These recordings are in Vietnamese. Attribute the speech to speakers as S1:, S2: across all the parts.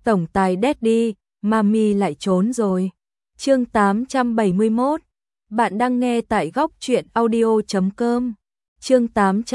S1: tổng tài Daddy, Mami lại trốn rồi. Chương 871. Bạn đang nghe tại góc truyện audio.com. Chương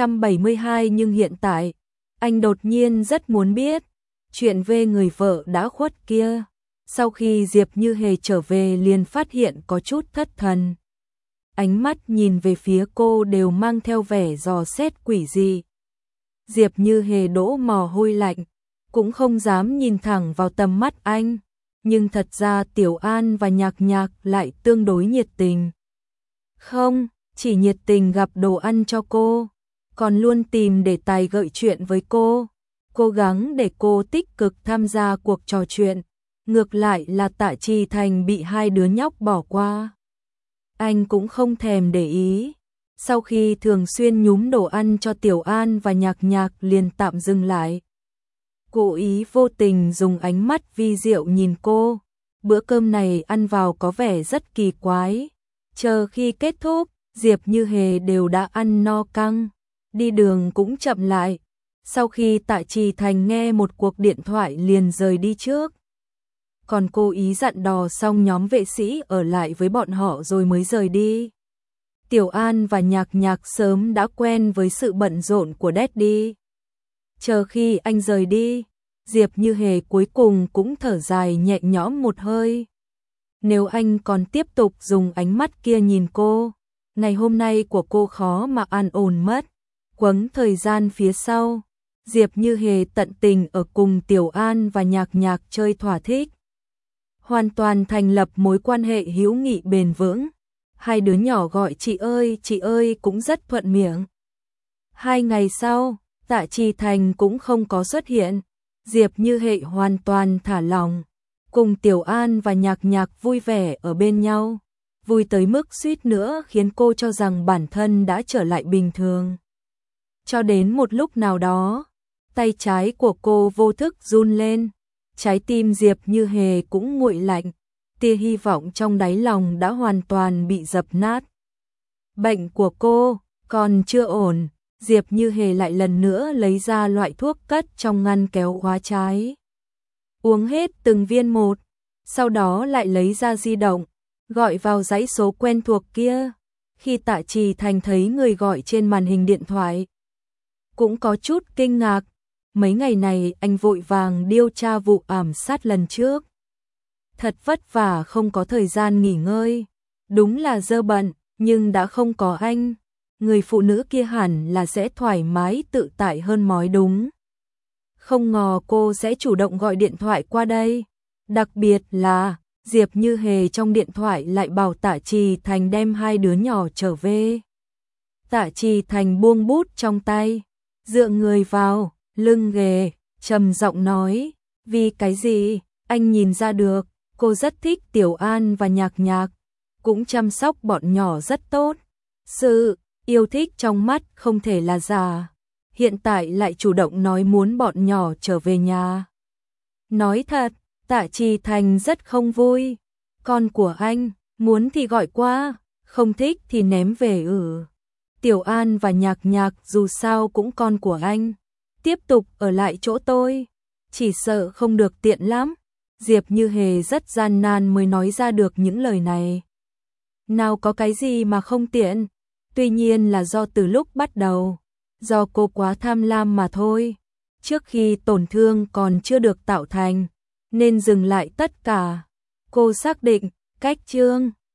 S1: 872. Nhưng hiện tại, anh đột nhiên rất muốn biết chuyện về người vợ đã khuất kia. Sau khi Diệp Như Hề trở về liền phát hiện có chút thất thần. Ánh mắt nhìn về phía cô đều mang theo vẻ dò xét quỷ dị. Diệp Như Hề đổ mồ hôi lạnh, cũng không dám nhìn thẳng vào tầm mắt anh. Nhưng thật ra Tiểu An và Nhạc Nhạc lại tương đối nhiệt tình. Không, chỉ nhiệt tình gặp đồ ăn cho cô, còn luôn tìm đề tài gợi chuyện với cô, cố gắng để cô tích cực tham gia cuộc trò chuyện. Ngược lại là Tạ Trì Thành bị hai đứa nhóc bỏ qua. Anh cũng không thèm để ý. Sau khi thường xuyên nhúm đồ ăn cho Tiểu An và Nhạc Nhạc liền tạm dừng lại. Cố ý vô tình dùng ánh mắt vi diệu nhìn cô. Bữa cơm này ăn vào có vẻ rất kỳ quái. Chờ khi kết thúc, Diệp Như Hề đều đã ăn no căng. Đi đường cũng chậm lại. Sau khi Tạ Trì Thành nghe một cuộc điện thoại liền rời đi trước. Còn cố ý dặn dò xong nhóm vệ sĩ ở lại với bọn họ rồi mới rời đi. Tiểu An và Nhạc Nhạc sớm đã quen với sự bận rộn của Daddy. Chờ khi anh rời đi, Diệp Như Hề cuối cùng cũng thở dài nhẹ nhõm một hơi. Nếu anh còn tiếp tục dùng ánh mắt kia nhìn cô, ngày hôm nay của cô khó mà an ổn mất. Quấn thời gian phía sau, Diệp Như Hề tận tình ở cùng Tiểu An và Nhạc Nhạc chơi thỏa thích. Hoàn toàn thành lập mối quan hệ hữu nghị bền vững. Hai đứa nhỏ gọi chị ơi cũng rất thuận miệng. 2 ngày sau, Tạ Trì Thành cũng không có xuất hiện. Diệp Như Hề hoàn toàn thả lỏng, cùng Tiểu An và Nhạc Nhạc vui vẻ ở bên nhau, vui tới mức suýt nữa khiến cô cho rằng bản thân đã trở lại bình thường. Cho đến một lúc nào đó, tay trái của cô vô thức run lên, trái tim Diệp Như Hề cũng nguội lạnh, tia hy vọng trong đáy lòng đã hoàn toàn bị dập nát. Bệnh của cô còn chưa ổn. Diệp Như Hề lại lần nữa lấy ra loại thuốc cất trong ngăn kéo khóa trái. Uống hết từng viên một, sau đó lại lấy ra di động, gọi vào dãy số quen thuộc kia. Khi Tạ Trì Thành thấy người gọi trên màn hình điện thoại, cũng có chút kinh ngạc. Mấy ngày này anh vội vàng điều tra vụ ám sát lần trước. Thật vất vả không có thời gian nghỉ ngơi. Đúng là dơ bận, nhưng đã không có anh, người phụ nữ kia hẳn là sẽ thoải mái tự tại hơn mới đúng. Không ngờ cô sẽ chủ động gọi điện thoại qua đây. Đặc biệt là Diệp Như Hề trong điện thoại lại bảo Tạ Trì Thành đem hai đứa nhỏ trở về. Tạ Trì Thành buông bút trong tay, dựa người vào lưng ghế, trầm giọng nói, vì cái gì? Anh nhìn ra được, cô rất thích Tiểu An và Nhạc Nhạc, cũng chăm sóc bọn nhỏ rất tốt. Sự yêu thích trong mắt không thể là giả. Hiện tại lại chủ động nói muốn bọn nhỏ trở về nhà. Nói thật, Tạ Trì Thành rất không vui. Con của anh, muốn thì gọi qua, không thích thì ném về Tiểu An và Nhạc Nhạc dù sao cũng con của anh. Tiếp tục ở lại chỗ tôi, chỉ sợ không được tiện lắm. Diệp Như Hề rất gian nan mới nói ra được những lời này. Nào có cái gì mà không tiện. Tuy nhiên là do từ lúc bắt đầu, do cô quá tham lam mà thôi. Trước khi tổn thương còn chưa được tạo thành, nên dừng lại tất cả. Cô xác định, cách chương